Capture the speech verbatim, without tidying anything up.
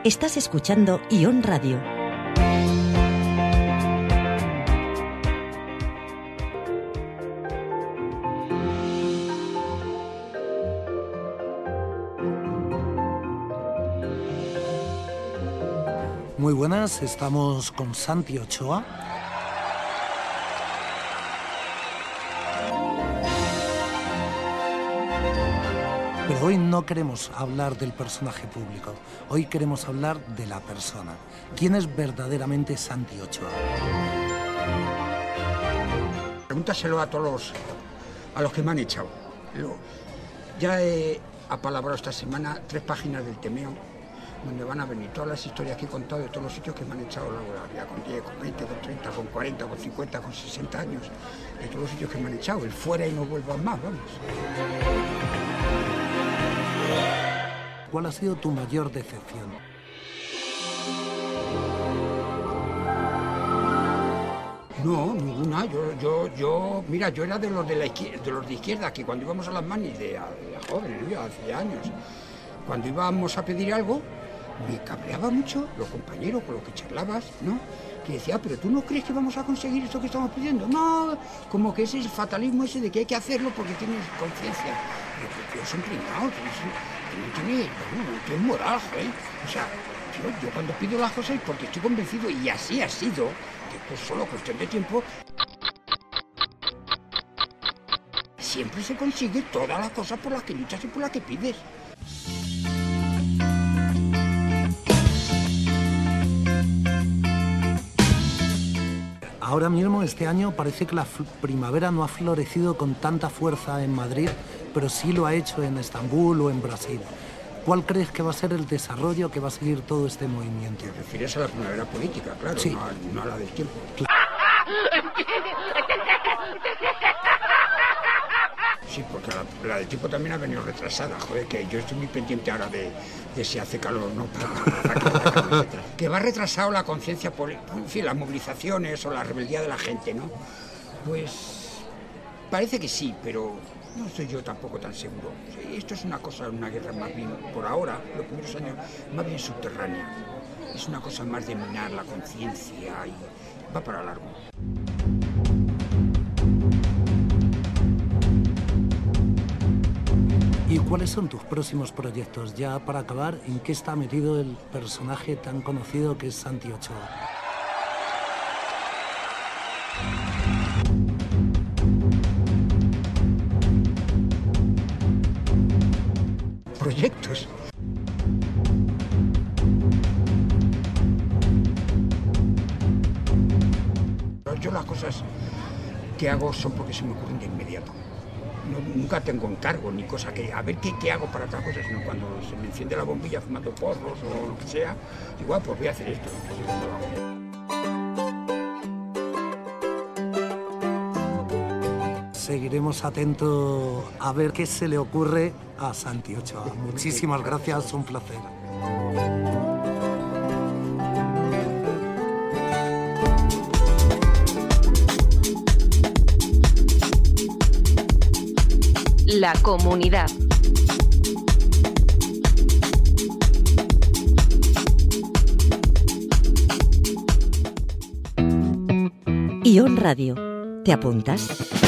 Estás escuchando Ion Radio. Muy buenas, estamos con Santi Ochoa. Pero hoy no queremos hablar del personaje público, hoy queremos hablar de la persona. ¿Quién es verdaderamente Santi Ochoa? Pregúntaselo a todos los, a los que me han echado. Lo, ya he apalabrado esta semana tres páginas del Temeo, donde van a venir todas las historias que he contado de todos los sitios que me han echado la vida, con diez, con veinte, con treinta, con cuarenta, con cincuenta, con sesenta años, de todos los sitios que me han echado, el fuera y no vuelvan más, vamos. ¿Cuál ha sido tu mayor decepción? No, ninguna. Yo, yo, yo, mira, yo era de los de la izquierda, de los de izquierda, que cuando íbamos a las manis de, de jóvenes, ¿no? Hace años, cuando íbamos a pedir algo, me cabreaba mucho los compañeros con los que charlabas, ¿no? Que decía, pero ¿tú no crees que vamos a conseguir esto que estamos pidiendo? No, como que ese fatalismo ese de que hay que hacerlo porque tienes conciencia. Yo, yo soy pringado, no tiene, no tiene moral, ¿eh? O sea, yo, yo cuando pido las cosas es porque estoy convencido, y así ha sido, que es solo cuestión de tiempo, siempre se consigue todas las cosas por las que luchas y por las que pides. Ahora mismo, este año, parece que la primavera no ha florecido con tanta fuerza en Madrid, pero sí lo ha hecho en Estambul o en Brasil. ¿Cuál crees que va a ser el desarrollo que va a seguir todo este movimiento? Te refieres a la primavera política, claro, sí. no, a, no a la del tiempo. Claro. Sí, porque la, la del tiempo también ha venido retrasada, joder, que yo estoy muy pendiente ahora de, de si hace calor o no. Para, para que, para que, que va retrasado la conciencia, por, en fin, las movilizaciones o la rebeldía de la gente, ¿no? Pues parece que sí, pero no estoy yo tampoco tan seguro. Esto es una cosa, una guerra más bien, por ahora, los primeros años, más bien subterránea. Es una cosa más de minar la conciencia y va para largo. ¿Y cuáles son tus próximos proyectos? Ya para acabar, ¿en qué está metido el personaje tan conocido que es Santi Ochoa? Proyectos. Yo las cosas que hago son porque se me ocurren de inmediato. No, nunca tengo encargo ni cosa que, a ver qué, qué hago para otras cosas, sino cuando se me enciende la bombilla fumando porros o lo que sea, igual pues voy a hacer esto. Seguiremos atentos a ver qué se le ocurre a Santi Ochoa. Muchísimas gracias, un placer. La comunidad. Ion Radio. ¿Te apuntas?